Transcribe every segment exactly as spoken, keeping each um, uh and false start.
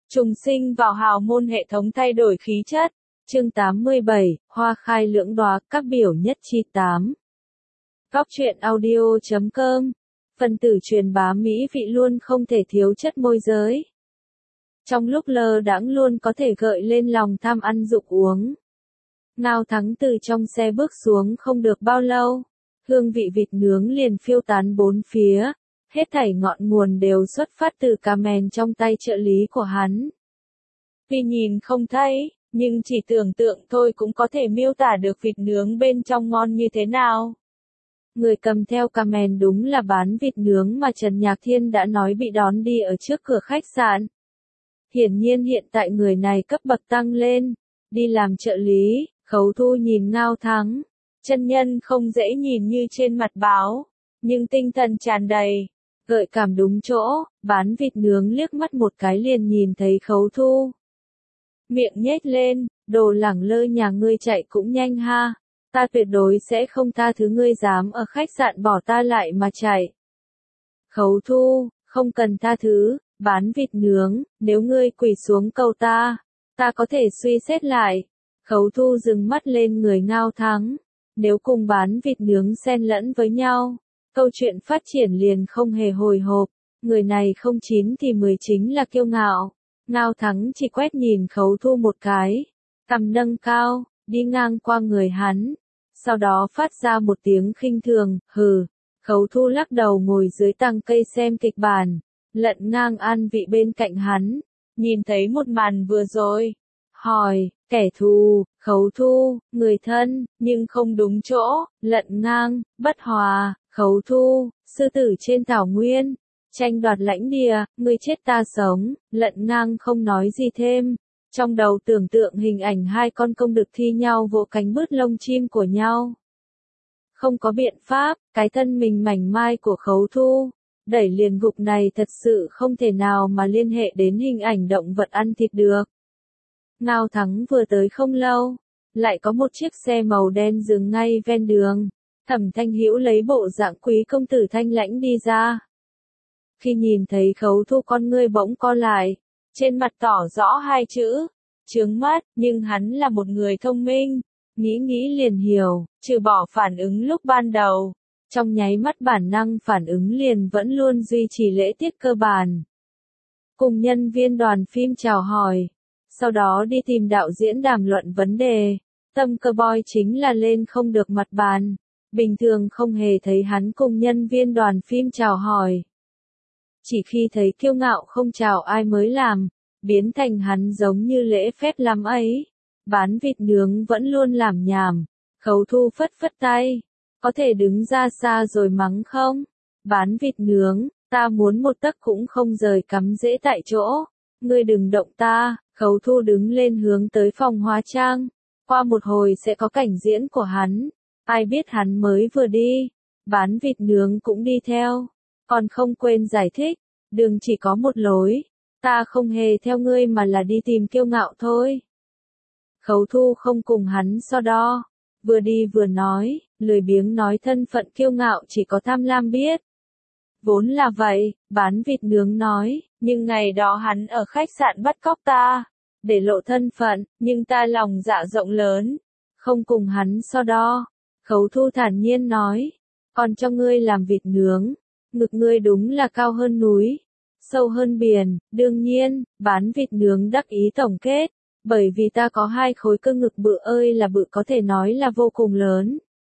Trùng sinh vào hào môn hệ thống thay đổi khí chất. Chương tám mươi bảy, Hoa khai lưỡng đóa, các biểu nhất chi tám. Góc truyện audio chấm com. Phần tử truyền bá mỹ vị luôn không thể thiếu chất môi giới. Trong lúc lơ đãng luôn có thể gợi lên lòng tham ăn dục uống. Ngao Thắng từ trong xe bước xuống không được bao lâu. Hương vị vịt nướng liền phiêu tán bốn phía. Hết thảy ngọn nguồn đều xuất phát từ cà mèn trong tay trợ lý của hắn. Tuy nhìn không thấy, nhưng chỉ tưởng tượng thôi cũng có thể miêu tả được vịt nướng bên trong ngon như thế nào. Người cầm theo cà mèn đúng là bán vịt nướng mà Trần Nhạc Thiên đã nói bị đón đi ở trước cửa khách sạn. Hiển nhiên hiện tại người này cấp bậc tăng lên, đi làm trợ lý. Khấu Thu nhìn Ngao Thắng, chân nhân không dễ nhìn như trên mặt báo, nhưng tinh thần tràn đầy, gợi cảm đúng chỗ, bán vịt nướng liếc mắt một cái liền nhìn thấy Khấu Thu. Miệng nhếch lên, đồ lẳng lơ nhà ngươi chạy cũng nhanh ha, ta tuyệt đối sẽ không tha thứ ngươi dám ở khách sạn bỏ ta lại mà chạy. Khấu Thu, không cần tha thứ, bán vịt nướng, nếu ngươi quỳ xuống cầu ta, ta có thể suy xét lại. Khấu Thu dừng mắt lên người Ngao Thắng, nếu cùng bán vịt nướng xen lẫn với nhau, câu chuyện phát triển liền không hề hồi hộp, người này không chín thì mười chính là kiêu ngạo. Ngao Thắng chỉ quét nhìn Khấu Thu một cái, cằm nâng cao, đi ngang qua người hắn, sau đó phát ra một tiếng khinh thường, hừ. Khấu Thu lắc đầu ngồi dưới tàng cây xem kịch bản, lận ngang an vị bên cạnh hắn, nhìn thấy một màn vừa rồi, hỏi, kẻ thù, Khấu Thu, người thân, nhưng không đúng chỗ, lận ngang, bất hòa, Khấu Thu, sư tử trên thảo nguyên, tranh đoạt lãnh địa, ngươi chết ta sống, lận ngang không nói gì thêm, trong đầu tưởng tượng hình ảnh hai con công đực thi nhau vỗ cánh bứt lông chim của nhau. Không có biện pháp, cái thân mình mảnh mai của Khấu Thu, đẩy liền gục này thật sự không thể nào mà liên hệ đến hình ảnh động vật ăn thịt được. Ngao Thắng vừa tới không lâu, lại có một chiếc xe màu đen dừng ngay ven đường. Thẩm Thanh Hữu lấy bộ dạng quý công tử thanh lãnh đi ra. Khi nhìn thấy Khấu Thu con ngươi bỗng co lại, trên mặt tỏ rõ hai chữ, chướng mắt, nhưng hắn là một người thông minh, nghĩ nghĩ liền hiểu, trừ bỏ phản ứng lúc ban đầu, trong nháy mắt bản năng phản ứng liền vẫn luôn duy trì lễ tiết cơ bản. Cùng nhân viên đoàn phim chào hỏi, sau đó đi tìm đạo diễn đàm luận vấn đề, tâm cơ boy chính là lên không được mặt bàn, bình thường không hề thấy hắn cùng nhân viên đoàn phim chào hỏi. Chỉ khi thấy kiêu ngạo không chào ai mới làm, biến thành hắn giống như lễ phép lắm ấy. Bán vịt nướng vẫn luôn làm nhảm, Khấu Thu phất phất tay, có thể đứng ra xa rồi mắng không? Bán vịt nướng, ta muốn một tấc cũng không rời cắm rễ tại chỗ, ngươi đừng động ta. Khấu Thu đứng lên hướng tới phòng hóa trang, qua một hồi sẽ có cảnh diễn của hắn, ai biết hắn mới vừa đi, bán vịt nướng cũng đi theo, còn không quên giải thích, đường chỉ có một lối, ta không hề theo ngươi mà là đi tìm kiêu ngạo thôi. Khấu Thu không cùng hắn so đo, vừa đi vừa nói, lười biếng nói thân phận kiêu ngạo chỉ có tham lam biết. Vốn là vậy, bán vịt nướng nói, nhưng ngày đó hắn ở khách sạn bắt cóc ta, để lộ thân phận, nhưng ta lòng dạ rộng lớn, không cùng hắn so đo. Khấu Thu thản nhiên nói, còn cho ngươi làm vịt nướng, ngực ngươi đúng là cao hơn núi, sâu hơn biển, đương nhiên, bán vịt nướng đắc ý tổng kết, bởi vì ta có hai khối cơ ngực bự ơi là bự có thể nói là vô cùng lớn.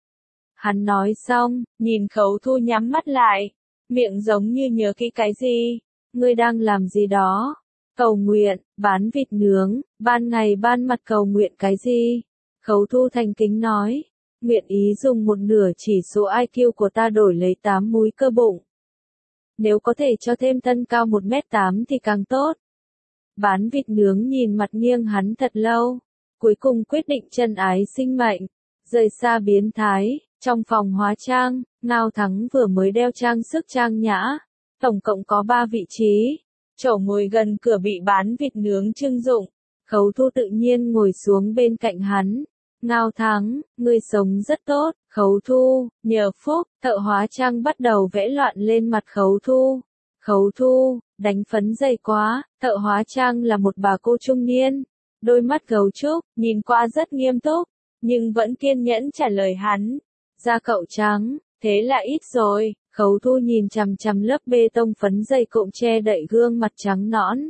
Hắn nói xong, nhìn Khấu Thu nhắm mắt lại, miệng giống như nhớ kỹ cái gì, ngươi đang làm gì đó. Cầu nguyện, bán vịt nướng, ban ngày ban mặt cầu nguyện cái gì? Khấu Thu thành kính nói, nguyện ý dùng một nửa chỉ số i kiu của ta đổi lấy tám múi cơ bụng. Nếu có thể cho thêm thân cao một mét tám thì càng tốt. Bán vịt nướng nhìn mặt nghiêng hắn thật lâu, cuối cùng quyết định chân ái sinh mệnh, rời xa biến thái. Trong phòng hóa trang, Ngao Thắng vừa mới đeo trang sức trang nhã, tổng cộng có ba vị trí. Chỗ ngồi gần cửa bị bán vịt nướng trưng dụng, Khấu Thu tự nhiên ngồi xuống bên cạnh hắn. Ngao Thắng, ngươi sống rất tốt, Khấu Thu, nhờ phúc, thợ hóa trang bắt đầu vẽ loạn lên mặt Khấu Thu. Khấu Thu, đánh phấn dày quá, thợ hóa trang là một bà cô trung niên, đôi mắt gấu trúc, nhìn qua rất nghiêm túc, nhưng vẫn kiên nhẫn trả lời hắn. Da cậu trắng, thế là ít rồi. Khấu Thu nhìn chằm chằm lớp bê tông phấn dày cộm che đậy gương mặt trắng nõn.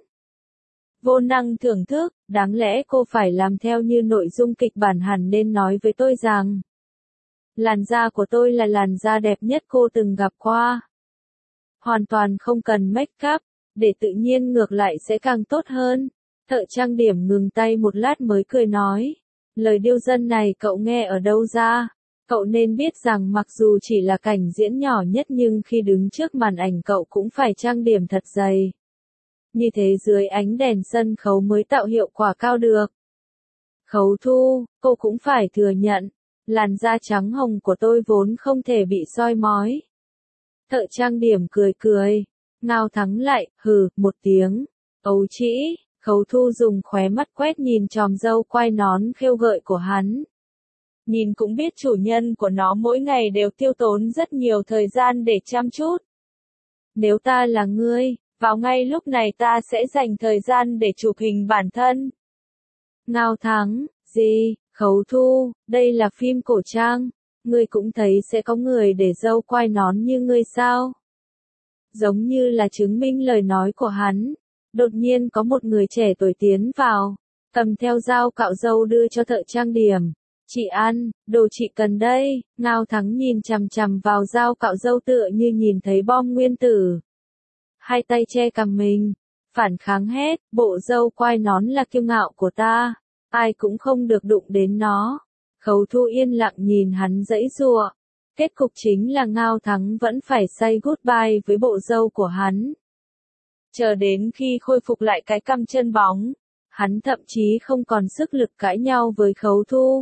Vô năng thưởng thức, đáng lẽ cô phải làm theo như nội dung kịch bản hẳn nên nói với tôi rằng làn da của tôi là làn da đẹp nhất cô từng gặp qua. Hoàn toàn không cần make up, để tự nhiên ngược lại sẽ càng tốt hơn. Thợ trang điểm ngừng tay một lát mới cười nói. Lời điêu dân này cậu nghe ở đâu ra? Cậu nên biết rằng mặc dù chỉ là cảnh diễn nhỏ nhất nhưng khi đứng trước màn ảnh cậu cũng phải trang điểm thật dày. Như thế dưới ánh đèn sân khấu mới tạo hiệu quả cao được. Khấu Thu, cô cũng phải thừa nhận, làn da trắng hồng của tôi vốn không thể bị soi mói. Thợ trang điểm cười cười, Ngao Thắng lại, hừ, một tiếng, ấu trĩ. Khấu Thu dùng khóe mắt quét nhìn chòm râu quai nón khêu gợi của hắn. Nhìn cũng biết chủ nhân của nó mỗi ngày đều tiêu tốn rất nhiều thời gian để chăm chút. Nếu ta là ngươi, vào ngay lúc này ta sẽ dành thời gian để chụp hình bản thân. Ngao Thắng, gì, Khấu Thu, đây là phim cổ trang, ngươi cũng thấy sẽ có người để râu quai nón như ngươi sao? Giống như là chứng minh lời nói của hắn. Đột nhiên có một người trẻ tuổi tiến vào, cầm theo dao cạo râu đưa cho thợ trang điểm. Chị ăn, đồ chị cần đây. Ngao Thắng nhìn chằm chằm vào dao cạo râu tựa như nhìn thấy bom nguyên tử. Hai tay che cằm mình, phản kháng hét, bộ râu quai nón là kiêu ngạo của ta, ai cũng không được đụng đến nó. Khấu Thu yên lặng nhìn hắn giãy giụa. Kết cục chính là Ngao Thắng vẫn phải say goodbye với bộ râu của hắn. Chờ đến khi khôi phục lại cái cằm chân bóng, hắn thậm chí không còn sức lực cãi nhau với Khấu Thu.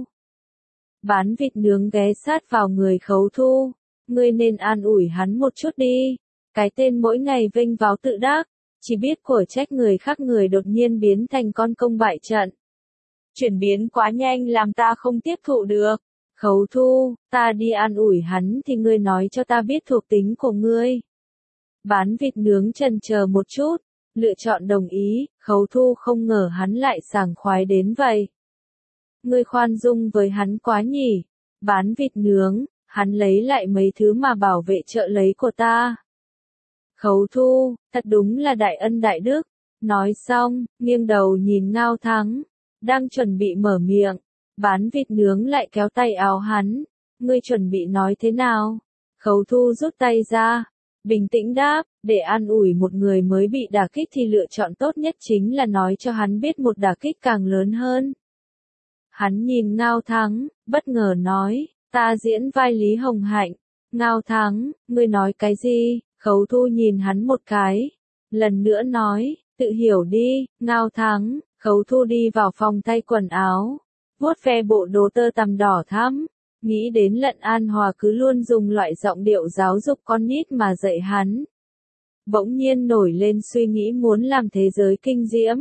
Bán vịt nướng ghé sát vào người Khấu Thu, ngươi nên an ủi hắn một chút đi, cái tên mỗi ngày vênh váo tự đắc, chỉ biết của trách người khác người đột nhiên biến thành con công bại trận. Chuyển biến quá nhanh làm ta không tiếp thụ được. Khấu Thu, ta đi an ủi hắn thì ngươi nói cho ta biết thuộc tính của ngươi. Bán vịt nướng chần chờ một chút, lựa chọn đồng ý. Khấu Thu không ngờ hắn lại sảng khoái đến vậy. Ngươi khoan dung với hắn quá nhỉ. Bán vịt nướng, hắn lấy lại mấy thứ mà bảo vệ trợ lấy của ta. Khấu Thu, thật đúng là đại ân đại đức. Nói xong, nghiêng đầu nhìn Ngao Thắng, đang chuẩn bị mở miệng. Bán vịt nướng lại kéo tay áo hắn. Ngươi chuẩn bị nói thế nào? Khấu Thu rút tay ra, bình tĩnh đáp, để an ủi một người mới bị đả kích thì lựa chọn tốt nhất chính là nói cho hắn biết một đả kích càng lớn hơn. Hắn nhìn Ngao Thắng, bất ngờ nói, ta diễn vai Lý Hồng Hạnh. Ngao Thắng, ngươi nói cái gì? Khấu Thu nhìn hắn một cái, lần nữa nói, tự hiểu đi. Ngao Thắng. Khấu Thu đi vào phòng thay quần áo, vuốt ve bộ đồ tơ tằm đỏ thắm, nghĩ đến Lận An Hòa cứ luôn dùng loại giọng điệu giáo dục con nít mà dạy hắn. Bỗng nhiên nổi lên suy nghĩ muốn làm thế giới kinh diễm.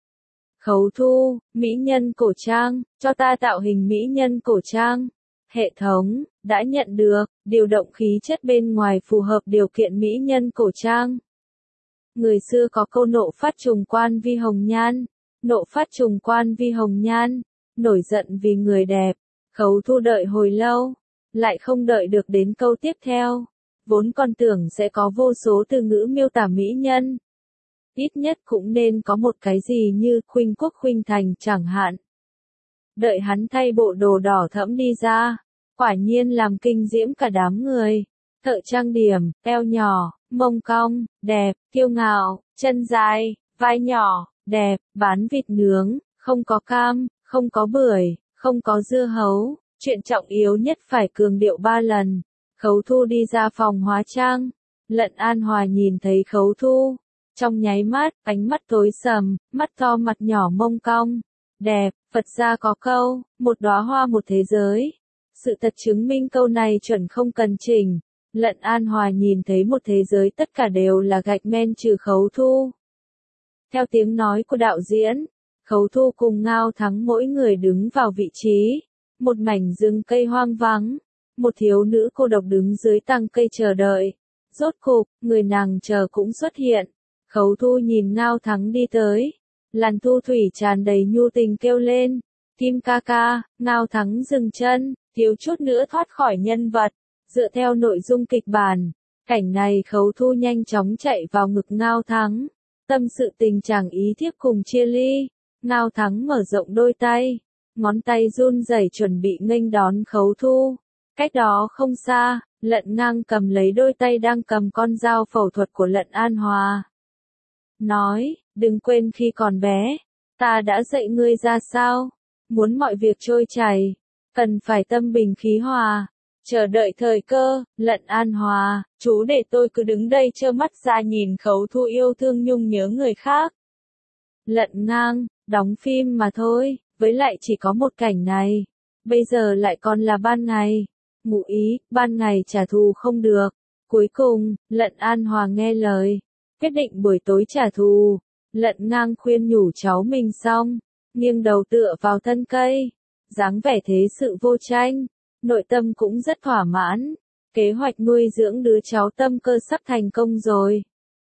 Khấu Thu, mỹ nhân cổ trang, cho ta tạo hình mỹ nhân cổ trang. Hệ thống, đã nhận được, điều động khí chất bên ngoài phù hợp điều kiện mỹ nhân cổ trang. Người xưa có câu nộ phát trùng quan vi hồng nhan. Nộ phát trùng quan vi hồng nhan, nổi giận vì người đẹp. Khấu Thu đợi hồi lâu, lại không đợi được đến câu tiếp theo. Vốn còn tưởng sẽ có vô số từ ngữ miêu tả mỹ nhân. Ít nhất cũng nên có một cái gì như khuynh quốc khuynh thành chẳng hạn. Đợi hắn thay bộ đồ đỏ thẫm đi ra, quả nhiên làm kinh diễm cả đám người. Thợ trang điểm, eo nhỏ, mông cong, đẹp, kiêu ngạo, chân dài, vai nhỏ. Đẹp, bán vịt nướng, không có cam, không có bưởi, không có dưa hấu, chuyện trọng yếu nhất phải cường điệu ba lần. Khấu Thu đi ra phòng hóa trang, Lận An Hòa nhìn thấy Khấu Thu, trong nháy mắt, ánh mắt tối sầm, mắt to mặt nhỏ mông cong, đẹp, Phật gia có câu, một đóa hoa một thế giới. Sự thật chứng minh câu này chuẩn không cần chỉnh. Lận An Hòa nhìn thấy một thế giới tất cả đều là gạch men trừ Khấu Thu. Theo tiếng nói của đạo diễn, Khấu Thu cùng Ngao Thắng mỗi người đứng vào vị trí. Một mảnh rừng cây hoang vắng. Một thiếu nữ cô độc đứng dưới tàng cây chờ đợi. Rốt cục, người nàng chờ cũng xuất hiện. Khấu Thu nhìn Ngao Thắng đi tới. Làn thu thủy tràn đầy nhu tình kêu lên. Kim ca ca, Ngao Thắng dừng chân, thiếu chút nữa thoát khỏi nhân vật. Dựa theo nội dung kịch bản, cảnh này Khấu Thu nhanh chóng chạy vào ngực Ngao Thắng. Tâm sự tình chàng ý thiếp cùng chia ly. Ngao Thắng mở rộng đôi tay. Ngón tay run rẩy chuẩn bị nghênh đón Khấu Thu. Cách đó không xa, Lận Ngang cầm lấy đôi tay đang cầm con dao phẫu thuật của Lận An Hòa. Nói, đừng quên khi còn bé, ta đã dạy ngươi ra sao. Muốn mọi việc trôi chảy, cần phải tâm bình khí hòa. Chờ đợi thời cơ, Lận An Hòa, chú để tôi cứ đứng đây trơ mắt ra nhìn Khấu Thu yêu thương nhung nhớ người khác. Lận Ngang, đóng phim mà thôi, với lại chỉ có một cảnh này. Bây giờ lại còn là ban ngày. Ngụ ý, ban ngày trả thù không được. Cuối cùng, Lận An Hòa nghe lời. Quyết định buổi tối trả thù. Lận Ngang khuyên nhủ cháu mình xong. Nghiêng đầu tựa vào thân cây. Dáng vẻ thế sự vô tranh. Nội tâm cũng rất thỏa mãn. Kế hoạch nuôi dưỡng đứa cháu tâm cơ sắp thành công rồi.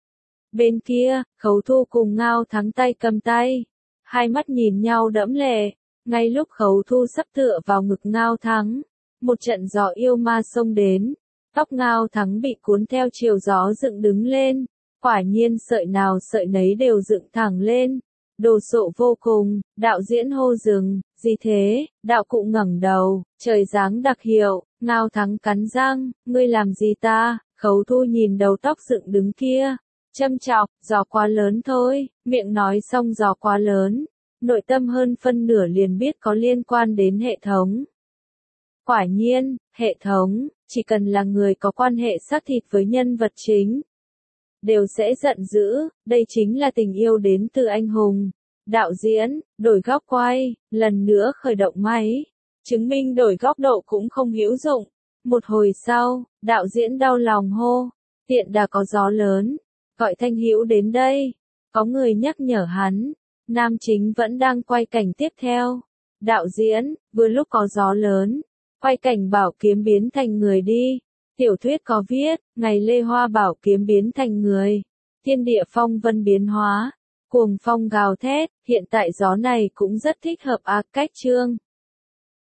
Bên kia, Khấu Thu cùng Ngao Thắng tay cầm tay. Hai mắt nhìn nhau đẫm lệ. Ngay lúc Khấu Thu sắp tựa vào ngực Ngao Thắng. Một trận gió yêu ma xông đến. Tóc Ngao Thắng bị cuốn theo chiều gió dựng đứng lên. Quả nhiên sợi nào sợi nấy đều dựng thẳng lên. Đồ sộ vô cùng, đạo diễn hô dừng, gì thế, đạo cụ ngẩng đầu, trời giáng đặc hiệu, Ngao Thắng cắn răng, ngươi làm gì ta, Khấu Thu nhìn đầu tóc dựng đứng kia, châm chọc, gió quá lớn thôi, miệng nói xong gió quá lớn, nội tâm hơn phân nửa liền biết có liên quan đến hệ thống. Quả nhiên, hệ thống, chỉ cần là người có quan hệ xác thịt với nhân vật chính, đều sẽ giận dữ, đây chính là tình yêu đến từ anh hùng. Đạo diễn, đổi góc quay, lần nữa khởi động máy, chứng minh đổi góc độ cũng không hữu dụng. Một hồi sau, đạo diễn đau lòng hô, tiện đã có gió lớn, gọi Thanh Hữu đến đây. Có người nhắc nhở hắn, nam chính vẫn đang quay cảnh tiếp theo. Đạo diễn, vừa lúc có gió lớn, quay cảnh bảo kiếm biến thành người đi. Tiểu thuyết có viết, ngày Lê Hoa bảo kiếm biến thành người. Thiên địa phong vân biến hóa, cuồng phong gào thét, hiện tại gió này cũng rất thích hợp ác cách chương.